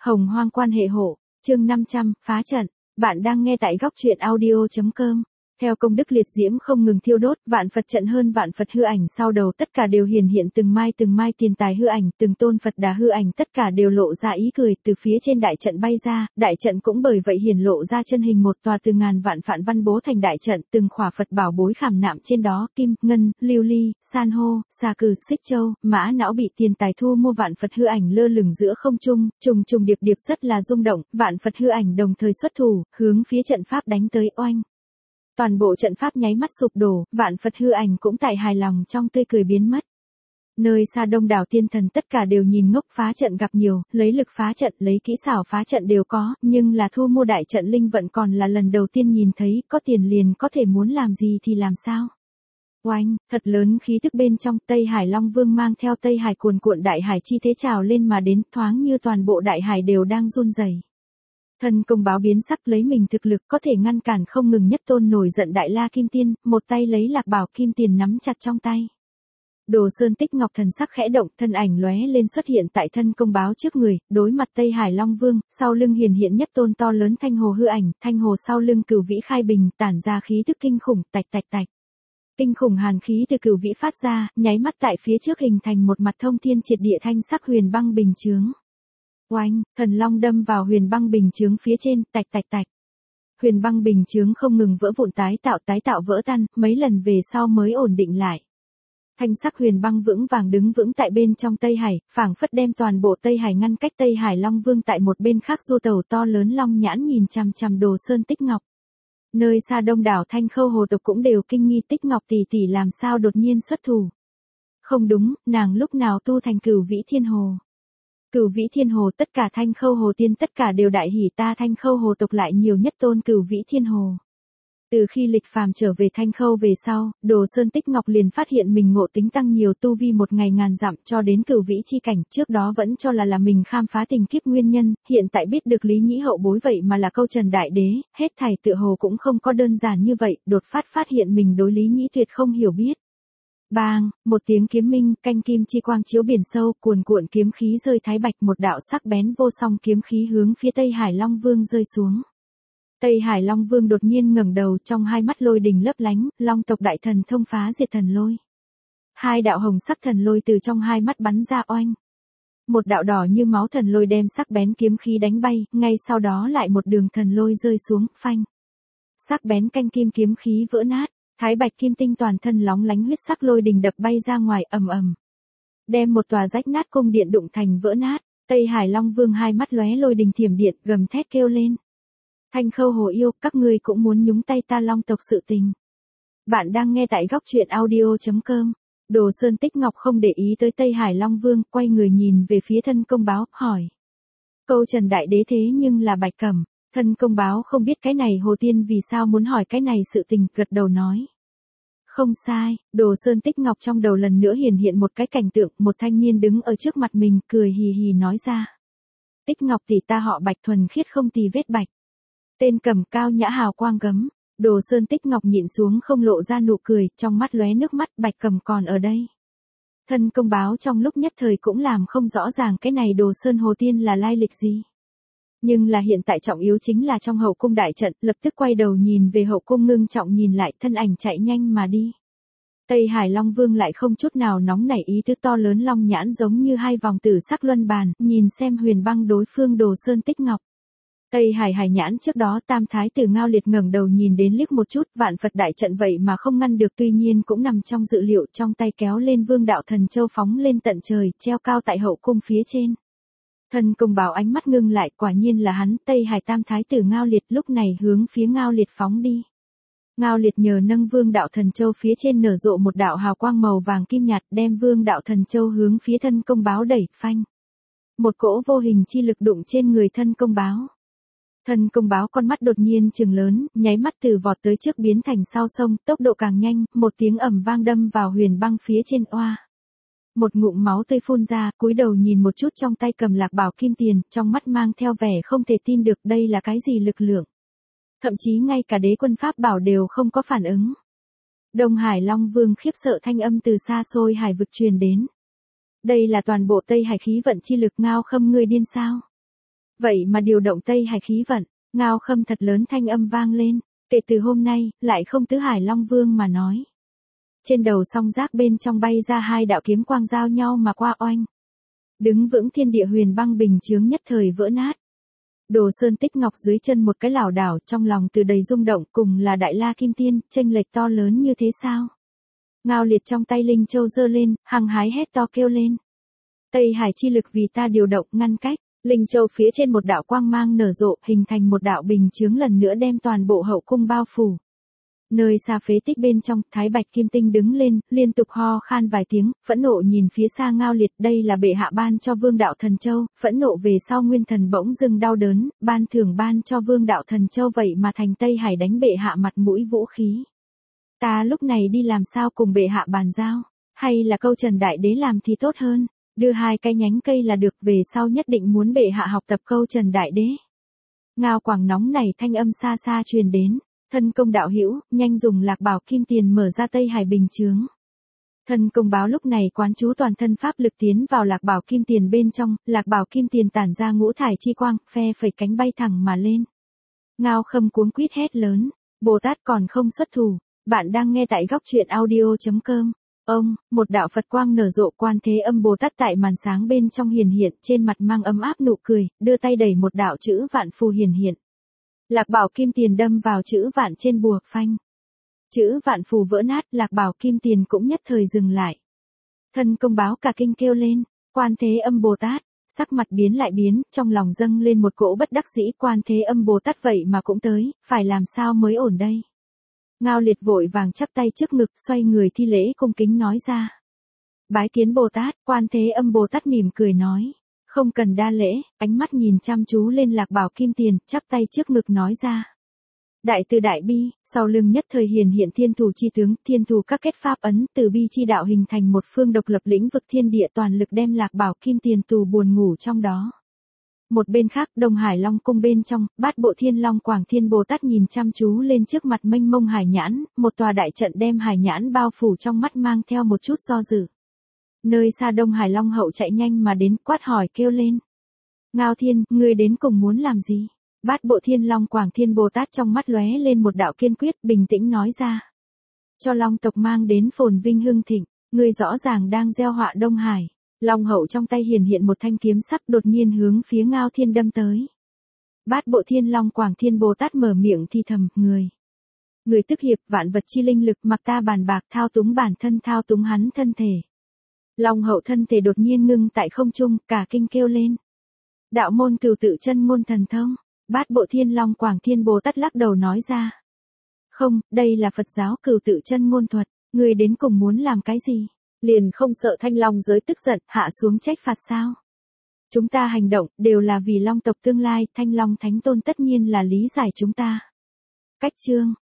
Hồng hoang quan hệ hộ, chương 500, phá trận. Bạn đang nghe tại góc truyện audio.com. Theo công đức liệt diễm không ngừng thiêu đốt, vạn Phật trận hơn vạn Phật hư ảnh sau đầu tất cả đều hiển hiện từng mai tiền tài hư ảnh, từng tôn Phật đà hư ảnh tất cả đều lộ ra ý cười từ phía trên đại trận bay ra, đại trận cũng bởi vậy hiển lộ ra chân hình một tòa từ ngàn vạn phạn văn bố thành đại trận, từng khỏa Phật bảo bối khảm nạm trên đó, kim, ngân, lưu ly, san hô, xà cừ, xích châu, mã não bị tiền tài thu mua vạn Phật hư ảnh lơ lửng giữa không trung, trùng trùng điệp điệp rất là rung động, vạn Phật hư ảnh đồng thời xuất thủ, hướng phía trận pháp đánh tới oanh. Toàn bộ trận pháp nháy mắt sụp đổ, vạn Phật hư ảnh cũng tại hài lòng trong tươi cười biến mất. Nơi xa đông đảo tiên thần tất cả đều nhìn ngốc, phá trận gặp nhiều, lấy lực phá trận, lấy kỹ xảo phá trận đều có, nhưng là thu mua đại trận linh vận còn là lần đầu tiên nhìn thấy, có tiền liền có thể muốn làm gì thì làm sao. Oanh, thật lớn khí tức bên trong, Tây Hải Long Vương mang theo Tây Hải cuồn cuộn đại hải chi thế trào lên mà đến, thoáng như toàn bộ đại hải đều đang run rẩy. Thân công báo biến sắc lấy mình thực lực có thể ngăn cản không ngừng nhất tôn nổi giận đại la kim tiên, một tay lấy lạc bảo kim tiền nắm chặt trong tay. Đồ Sơn Tích Ngọc thần sắc khẽ động, thân ảnh lóe lên xuất hiện tại thân công báo trước người, đối mặt Tây Hải Long Vương, sau lưng hiển hiện nhất tôn to lớn thanh hồ hư ảnh, thanh hồ sau lưng Cửu Vĩ khai bình, tản ra khí tức kinh khủng, tạch tạch tạch. Kinh khủng hàn khí từ Cửu Vĩ phát ra, nháy mắt tại phía trước hình thành một mặt thông thiên triệt địa thanh sắc huyền băng bình chướng. Oanh, thần long đâm vào huyền băng bình chướng phía trên, tạch tạch tạch. Huyền băng bình chướng không ngừng vỡ vụn tái tạo vỡ tan, mấy lần về sau mới ổn định lại. Thanh sắc huyền băng vững vàng đứng vững tại bên trong Tây Hải, phảng phất đem toàn bộ Tây Hải ngăn cách. Tây Hải Long Vương tại một bên khác du tàu to lớn long nhãn nhìn chằm chằm Đồ Sơn Tích Ngọc. Nơi xa đông đảo Thanh Khâu hồ tộc cũng đều kinh nghi Tích Ngọc tỷ tỷ làm sao đột nhiên xuất thủ. Không đúng, nàng lúc nào tu thành Cửu Vĩ Thiên Hồ. Cửu Vĩ Thiên Hồ tất cả Thanh Khâu hồ tiên tất cả đều đại hỉ, ta Thanh Khâu hồ tộc lại nhiều nhất tôn Cửu Vĩ Thiên Hồ. Từ khi lịch phàm trở về Thanh Khâu về sau, Đồ Sơn Tích Ngọc liền phát hiện mình ngộ tính tăng nhiều, tu vi một ngày ngàn dặm cho đến Cửu Vĩ chi cảnh, trước đó vẫn cho là mình khám phá tình kiếp nguyên nhân, hiện tại biết được Lý Nhĩ hậu bối vậy mà là câu Trần Đại Đế, hết thảy tựa hồ cũng không có đơn giản như vậy, đột phát hiện mình đối Lý Nhĩ tuyệt không hiểu biết. Bang, một tiếng kiếm minh, canh kim chi quang chiếu biển sâu, cuồn cuộn kiếm khí rơi thái bạch, một đạo sắc bén vô song kiếm khí hướng phía Tây Hải Long Vương rơi xuống. Tây Hải Long Vương đột nhiên ngẩng đầu, trong hai mắt lôi đình lấp lánh, Long tộc đại thần thông phá diệt thần lôi. Hai đạo hồng sắc thần lôi từ trong hai mắt bắn ra oanh. Một đạo đỏ như máu thần lôi đem sắc bén kiếm khí đánh bay, ngay sau đó lại một đường thần lôi rơi xuống, phanh. Sắc bén canh kim kiếm khí vỡ nát. Thái bạch kim tinh toàn thân lóng lánh huyết sắc lôi đình đập bay ra ngoài, ầm ầm. Đem một tòa rách nát cung điện đụng thành vỡ nát, Tây Hải Long Vương hai mắt lóe lôi đình thiểm điện, gầm thét kêu lên. Thanh Khâu hồ yêu, các ngươi cũng muốn nhúng tay ta Long tộc sự tình. Bạn đang nghe tại góc truyện audio.com. Đồ Sơn Tích Ngọc không để ý tới Tây Hải Long Vương, quay người nhìn về phía thân công báo, hỏi. Câu Trần Đại Đế thế nhưng là Bạch Cẩm. Thân công báo không biết cái này Hồ Tiên vì sao muốn hỏi cái này sự tình, gật đầu nói. Không sai, Đồ Sơn Tích Ngọc trong đầu lần nữa hiển hiện một cái cảnh tượng, một thanh niên đứng ở trước mặt mình, cười hì hì nói ra. Tích Ngọc tỷ ta họ Bạch, thuần khiết không tì vết bạch. Tên cầm cao nhã hào quang gấm. Đồ Sơn Tích Ngọc nhịn xuống không lộ ra nụ cười, trong mắt lóe nước mắt, Bạch Cẩm còn ở đây. Thân công báo trong lúc nhất thời cũng làm không rõ ràng cái này Đồ Sơn Hồ Tiên là lai lịch gì. Nhưng là hiện tại trọng yếu chính là trong hậu cung đại trận, lập tức quay đầu nhìn về hậu cung, ngưng trọng nhìn lại, thân ảnh chạy nhanh mà đi. Tây Hải Long Vương lại không chút nào nóng nảy, ý tứ to lớn long nhãn giống như hai vòng tử sắc luân bàn, nhìn xem huyền băng đối phương Đồ Sơn Tích Ngọc. Tây Hải Hải nhãn trước đó tam thái tử Ngao Liệt ngẩng đầu nhìn đến liếc một chút, vạn Phật đại trận vậy mà không ngăn được, tuy nhiên cũng nằm trong dự liệu, trong tay kéo lên Vương đạo thần châu phóng lên tận trời, treo cao tại hậu cung phía trên. Thân công báo ánh mắt ngưng lại, quả nhiên là hắn, Tây Hải tam thái tử Ngao Liệt, lúc này hướng phía Ngao Liệt phóng đi. Ngao Liệt nhờ nâng Vương đạo thần châu phía trên nở rộ một đạo hào quang màu vàng kim nhạt, đem Vương đạo thần châu hướng phía thân công báo đẩy, phanh. Một cỗ vô hình chi lực đụng trên người thân công báo. Thân công báo con mắt đột nhiên trừng lớn, nháy mắt từ vọt tới trước biến thành sau sông, tốc độ càng nhanh, một tiếng ầm vang đâm vào huyền băng phía trên oa. Một ngụm máu tươi phun ra, cúi đầu nhìn một chút trong tay cầm lạc bảo kim tiền, trong mắt mang theo vẻ không thể tin được đây là cái gì lực lượng. Thậm chí ngay cả đế quân pháp bảo đều không có phản ứng. Đông Hải Long Vương khiếp sợ thanh âm từ xa xôi hải vực truyền đến. Đây là toàn bộ Tây Hải khí vận chi lực, Ngao Khâm ngươi điên sao? Vậy mà điều động Tây Hải khí vận, Ngao Khâm thật lớn thanh âm vang lên, kể từ hôm nay, lại không Tứ Hải Long Vương mà nói. Trên đầu song giác bên trong bay ra hai đạo kiếm quang giao nhau mà qua oanh. Đứng vững thiên địa huyền băng bình chướng nhất thời vỡ nát. Đồ Sơn Tích Ngọc dưới chân một cái lảo đảo, trong lòng từ đầy rung động, cùng là Đại La Kim Tiên, chênh lệch to lớn như thế sao? Ngao Liệt trong tay Linh Châu giơ lên, hăng hái hét to kêu lên. Tây Hải chi lực vì ta điều động ngăn cách, Linh Châu phía trên một đạo quang mang nở rộ, hình thành một đạo bình chướng lần nữa đem toàn bộ hậu cung bao phủ. Nơi xa phế tích bên trong, Thái Bạch Kim Tinh đứng lên, liên tục ho khan vài tiếng, phẫn nộ nhìn phía xa Ngao Liệt, đây là bệ hạ ban cho Vương Đạo Thần Châu, phẫn nộ về sau Nguyên Thần bỗng dưng đau đớn, ban thưởng ban cho Vương Đạo Thần Châu vậy mà thành Tây Hải đánh bệ hạ mặt mũi vũ khí. Ta lúc này đi làm sao cùng bệ hạ bàn giao, hay là câu Trần Đại Đế làm thì tốt hơn, đưa hai cái nhánh cây là được, về sau nhất định muốn bệ hạ học tập câu Trần Đại Đế. Ngao Quảng nóng này thanh âm xa xa truyền đến. Thân công đạo hữu, nhanh dùng Lạc Bảo Kim Tiền mở ra Tây Hải bình chướng. Thân công báo lúc này quán chú toàn thân pháp lực tiến vào Lạc Bảo Kim Tiền bên trong, Lạc Bảo Kim Tiền tản ra ngũ thải chi quang, phe phẩy cánh bay thẳng mà lên. Ngao Khâm cuống quýt hét lớn, Bồ Tát còn không xuất thủ, bạn đang nghe tại góc truyện audio.com. Ông, một đạo Phật quang nở rộ, Quan Thế Âm Bồ Tát tại màn sáng bên trong hiển hiện, trên mặt mang ấm áp nụ cười, đưa tay đẩy một đạo chữ vạn phù hiển hiện. Lạc Bảo Kim Tiền đâm vào chữ vạn trên bùa phanh. Chữ vạn phù vỡ nát, Lạc Bảo Kim Tiền cũng nhất thời dừng lại. Thân công báo cả kinh kêu lên, Quan Thế Âm Bồ Tát, sắc mặt biến lại biến, trong lòng dâng lên một cỗ bất đắc dĩ, Quan Thế Âm Bồ Tát vậy mà cũng tới, phải làm sao mới ổn đây. Ngao Liệt vội vàng chắp tay trước ngực, xoay người thi lễ cung kính nói ra. Bái kiến Bồ Tát, Quan Thế Âm Bồ Tát mỉm cười nói. Không cần đa lễ, ánh mắt nhìn chăm chú lên Lạc Bảo Kim Tiền, chắp tay trước ngực nói ra. Đại từ đại bi, sau lưng nhất thời hiển hiện thiên thủ chi tướng, thiên thủ các kết pháp ấn, từ bi chi đạo hình thành một phương độc lập lĩnh vực thiên địa, toàn lực đem Lạc Bảo Kim Tiền tù buồn ngủ trong đó. Một bên khác, Đông Hải Long cung bên trong, Bát Bộ Thiên Long Quảng Thiên Bồ Tát nhìn chăm chú lên trước mặt mênh mông hải nhãn, một tòa đại trận đem hải nhãn bao phủ trong mắt mang theo một chút do dự. Nơi xa Đông Hải Long hậu chạy nhanh mà đến, quát hỏi kêu lên. Ngao Thiên, ngươi đến cùng muốn làm gì? Bát Bộ Thiên Long Quảng Thiên Bồ Tát trong mắt lóe lên một đạo kiên quyết, bình tĩnh nói ra. Cho Long tộc mang đến phồn vinh hưng thịnh, ngươi rõ ràng đang gieo họa Đông Hải. Long hậu trong tay hiển hiện một thanh kiếm sắc, đột nhiên hướng phía Ngao Thiên đâm tới. Bát Bộ Thiên Long Quảng Thiên Bồ Tát mở miệng thì thầm, người tức hiệp vạn vật chi linh lực, mặc ta bàn bạc thao túng bản thân, thao túng hắn thân thể. Long hậu thân thể đột nhiên ngưng tại không trung, cả kinh kêu lên. Đạo môn Cửu Tự Chân Ngôn thần thông. Bát Bộ Thiên Long Quảng Thiên Bồ Tát lắc đầu nói ra. Không, đây là Phật giáo Cửu Tự Chân Ngôn thuật, ngươi đến cùng muốn làm cái gì? Liền không sợ Thanh Long giới tức giận, hạ xuống trách phạt sao? Chúng ta hành động, đều là vì Long tộc tương lai, Thanh Long Thánh Tôn tất nhiên là lý giải chúng ta. Cách chương,